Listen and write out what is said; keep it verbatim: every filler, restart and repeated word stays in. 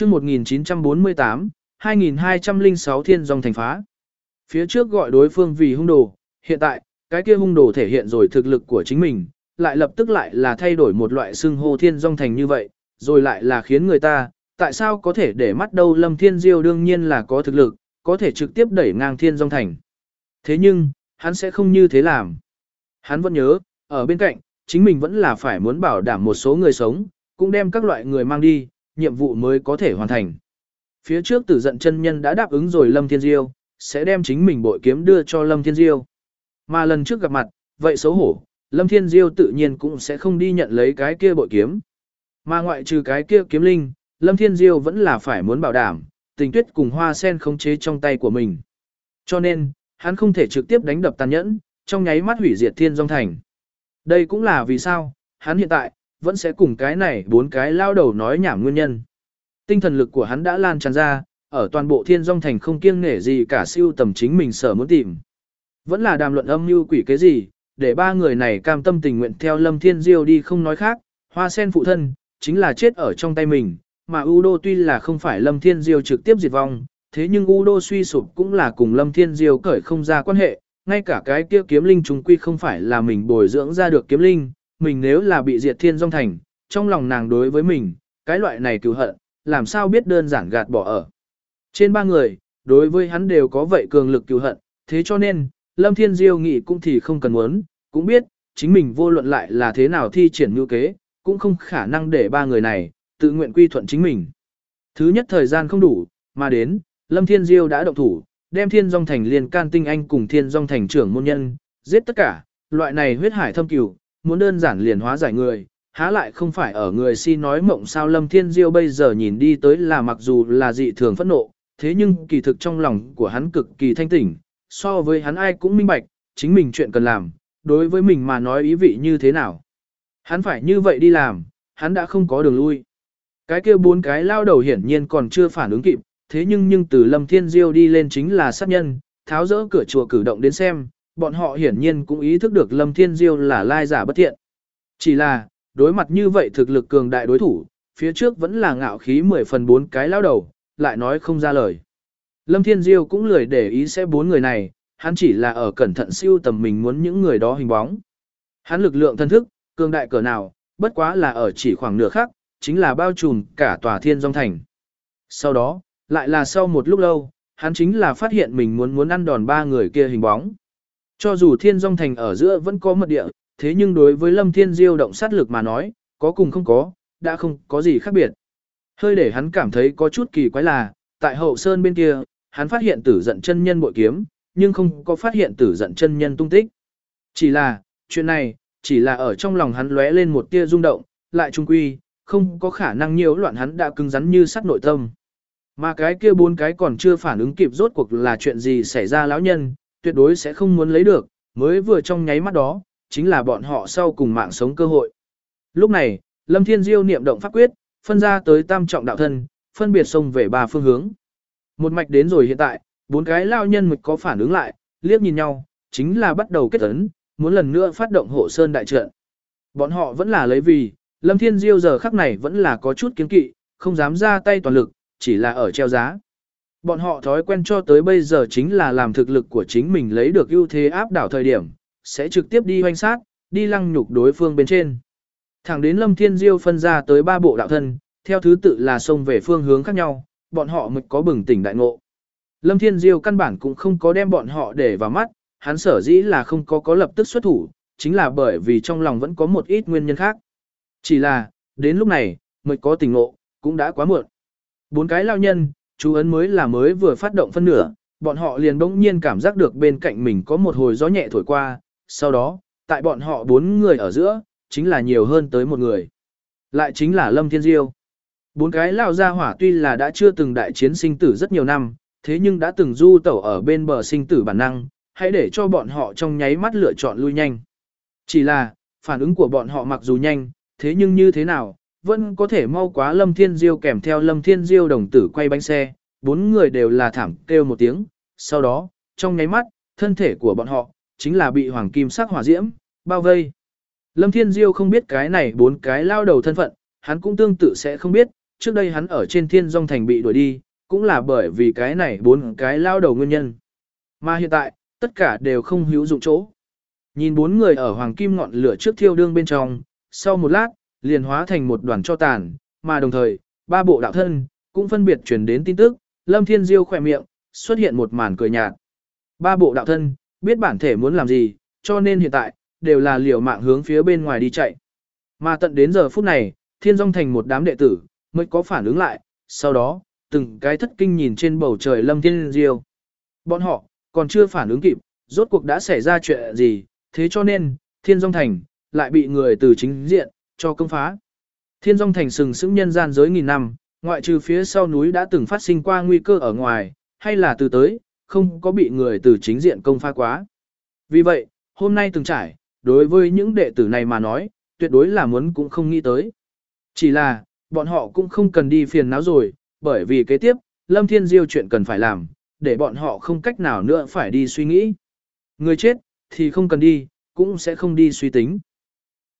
chương một nghìn chín trăm bốn mươi tám, hai nghìn hai trăm lẻ sáu thiên dòng thành phá. Phía trước gọi đối phương vì hung đồ, hiện tại, cái kia hung đồ thể hiện rồi thực lực của chính mình, lại lập tức lại là thay đổi một loại xưng hô thiên dòng thành như vậy, rồi lại là khiến người ta, tại sao có thể để mắt đâu Lâm Thiên Diêu đương nhiên là có thực lực, có thể trực tiếp đẩy ngang thiên dòng thành. Thế nhưng, hắn sẽ không như thế làm. Hắn vẫn nhớ, ở bên cạnh, chính mình vẫn là phải muốn bảo đảm một số người sống, cũng đem các loại người mang đi, nhiệm vụ mới có thể hoàn thành. Phía trước Tử Giận chân nhân đã đáp ứng rồi Lâm Thiên Diêu, sẽ đem chính mình bội kiếm đưa cho Lâm Thiên Diêu. Mà lần trước gặp mặt, vậy xấu hổ, Lâm Thiên Diêu tự nhiên cũng sẽ không đi nhận lấy cái kia bội kiếm. Mà ngoại trừ cái kia kiếm linh, Lâm Thiên Diêu vẫn là phải muốn bảo đảm, Tình Tuyết cùng Hoa Sen khống chế trong tay của mình. Cho nên, hắn không thể trực tiếp đánh đập tàn nhẫn, trong nháy mắt hủy diệt Thiên Dung Thành. Đây cũng là vì sao, hắn hiện tại, vẫn sẽ cùng cái này bốn cái lao đầu nói nhảm nguyên nhân. Tinh thần lực của hắn đã lan tràn ra, ở toàn bộ Thiên Dung Thành không kiêng nể gì cả siêu tầm chính mình sở muốn tìm. Vẫn là đàm luận âm mưu quỷ cái gì, để ba người này cam tâm tình nguyện theo Lâm Thiên Diêu đi không nói khác, Hoa Sen phụ thân, chính là chết ở trong tay mình, mà Udo tuy là không phải Lâm Thiên Diêu trực tiếp diệt vong, thế nhưng Udo suy sụp cũng là cùng Lâm Thiên Diêu cởi không ra quan hệ, ngay cả cái kia kiếm linh chúng quy không phải là mình bồi dưỡng ra được kiếm linh, mình nếu là bị diệt Thiên Dung Thành, trong lòng nàng đối với mình, cái loại này cừu hận, làm sao biết đơn giản gạt bỏ ở. Trên ba người, đối với hắn đều có vậy cường lực cừu hận, thế cho nên, Lâm Thiên Diêu nghĩ cũng thì không cần muốn, cũng biết, chính mình vô luận lại là thế nào thi triển mưu kế, cũng không khả năng để ba người này, tự nguyện quy thuận chính mình. Thứ nhất thời gian không đủ, mà đến, Lâm Thiên Diêu đã động thủ, đem Thiên Dung Thành liên can tinh anh cùng Thiên Dung Thành trưởng môn nhân, giết tất cả, loại này huyết hải thâm cửu, muốn đơn giản liền hóa giải người, há lại không phải ở người si nói mộng sao Lâm Thiên Diêu bây giờ nhìn đi tới là mặc dù là dị thường phẫn nộ, thế nhưng kỳ thực trong lòng của hắn cực kỳ thanh tỉnh, so với hắn ai cũng minh bạch, chính mình chuyện cần làm, đối với mình mà nói ý vị như thế nào. Hắn phải như vậy đi làm, hắn đã không có đường lui. Cái kia bốn cái lao đầu hiển nhiên còn chưa phản ứng kịp, thế nhưng nhưng từ Lâm Thiên Diêu đi lên chính là sát nhân, tháo rỡ cửa chùa cử động đến xem, bọn họ hiển nhiên cũng ý thức được Lâm Thiên Diêu là lai giả bất thiện. Chỉ là, đối mặt như vậy thực lực cường đại đối thủ, phía trước vẫn là ngạo khí mười phần bốn cái lao đầu, lại nói không ra lời. Lâm Thiên Diêu cũng lười để ý sẽ bốn người này, hắn chỉ là ở cẩn thận siêu tầm mình muốn những người đó hình bóng. Hắn lực lượng thân thức, cường đại cỡ nào, bất quá là ở chỉ khoảng nửa khắc, chính là bao trùm cả tòa Thiên Dung Thành. Sau đó, lại là sau một lúc lâu, hắn chính là phát hiện mình muốn muốn ăn đòn ba người kia hình bóng. Cho dù Thiên Dung Thành ở giữa vẫn có mật địa, thế nhưng đối với Lâm Thiên Diêu động sát lực mà nói, có cùng không có, đã không có gì khác biệt. Hơi để hắn cảm thấy có chút kỳ quái là, tại hậu sơn bên kia, hắn phát hiện Tử Giận chân nhân bội kiếm, nhưng không có phát hiện Tử Giận chân nhân tung tích. Chỉ là, chuyện này, chỉ là ở trong lòng hắn lóe lên một tia rung động, lại trung quy, không có khả năng nhiễu loạn hắn đã cứng rắn như sắt nội tâm. Mà cái kia bốn cái còn chưa phản ứng kịp rốt cuộc là chuyện gì xảy ra lão nhân, tuyệt đối sẽ không muốn lấy được, mới vừa trong nháy mắt đó, chính là bọn họ sau cùng mạng sống cơ hội. Lúc này, Lâm Thiên Diêu niệm động pháp quyết, phân ra tới tam trọng đạo thân, phân biệt xông về ba phương hướng. Một mạch đến rồi hiện tại, bốn cái lao nhân mịch có phản ứng lại, liếc nhìn nhau, chính là bắt đầu kết ấn, muốn lần nữa phát động hộ sơn đại trận. Bọn họ vẫn là lấy vì, Lâm Thiên Diêu giờ khắc này vẫn là có chút kiêng kỵ, không dám ra tay toàn lực, chỉ là ở treo giá. Bọn họ thói quen cho tới bây giờ chính là làm thực lực của chính mình lấy được ưu thế áp đảo thời điểm, sẽ trực tiếp đi hoanh sát, đi lăng nhục đối phương bên trên. Thẳng đến Lâm Thiên Diêu phân ra tới ba bộ đạo thân, theo thứ tự là xông về phương hướng khác nhau, bọn họ mới có bừng tỉnh đại ngộ. Lâm Thiên Diêu căn bản cũng không có đem bọn họ để vào mắt, hắn sở dĩ là không có có lập tức xuất thủ, chính là bởi vì trong lòng vẫn có một ít nguyên nhân khác. Chỉ là, đến lúc này, mới có tỉnh ngộ, cũng đã quá muộn. Bốn cái lao nhân, chú ấn mới là mới vừa phát động phân nửa, bọn họ liền bỗng nhiên cảm giác được bên cạnh mình có một hồi gió nhẹ thổi qua, sau đó, tại bọn họ bốn người ở giữa, chính là nhiều hơn tới một người. Lại chính là Lâm Thiên Diêu. Bốn cái lao gia hỏa tuy là đã chưa từng đại chiến sinh tử rất nhiều năm, thế nhưng đã từng du tẩu ở bên bờ sinh tử bản năng, hãy để cho bọn họ trong nháy mắt lựa chọn lui nhanh. Chỉ là, phản ứng của bọn họ mặc dù nhanh, thế nhưng như thế nào, vẫn có thể mau quá Lâm Thiên Diêu kèm theo Lâm Thiên Diêu đồng tử quay bánh xe, bốn người đều là thảm kêu một tiếng, sau đó, trong nháy mắt, thân thể của bọn họ, chính là bị hoàng kim sắc hỏa diễm, bao vây. Lâm Thiên Diêu không biết cái này bốn cái lao đầu thân phận, hắn cũng tương tự sẽ không biết, trước đây hắn ở trên Thiên Dung Thành bị đuổi đi, cũng là bởi vì cái này bốn cái lao đầu nguyên nhân. Mà hiện tại, tất cả đều không hữu dụng chỗ. Nhìn bốn người ở hoàng kim ngọn lửa trước thiêu đương bên trong, sau một lát, liền hóa thành một đoàn cho tàn, mà đồng thời, ba bộ đạo thân, cũng phân biệt truyền đến tin tức, Lâm Thiên Diêu khỏe miệng, xuất hiện một màn cười nhạt. Ba bộ đạo thân, biết bản thể muốn làm gì, cho nên hiện tại, đều là liều mạng hướng phía bên ngoài đi chạy. Mà tận đến giờ phút này, Thiên Dung Thành một đám đệ tử, mới có phản ứng lại, sau đó, từng cái thất kinh nhìn trên bầu trời Lâm Thiên Diêu. Bọn họ, còn chưa phản ứng kịp, rốt cuộc đã xảy ra chuyện gì, thế cho nên, Thiên Dung Thành, lại bị người từ chính diện, cho công phá. Thiên Dung Thành sừng sững nhân gian giới nghìn năm, ngoại trừ phía sau núi đã từng phát sinh qua nguy cơ ở ngoài, hay là từ tới, không có bị người từ chính diện công phá quá. Vì vậy, hôm nay từng trải, đối với những đệ tử này mà nói, tuyệt đối là muốn cũng không nghĩ tới. Chỉ là, bọn họ cũng không cần đi phiền não rồi, bởi vì kế tiếp, Lâm Thiên Diêu chuyện cần phải làm, để bọn họ không cách nào nữa phải đi suy nghĩ. Người chết, thì không cần đi, cũng sẽ không đi suy tính.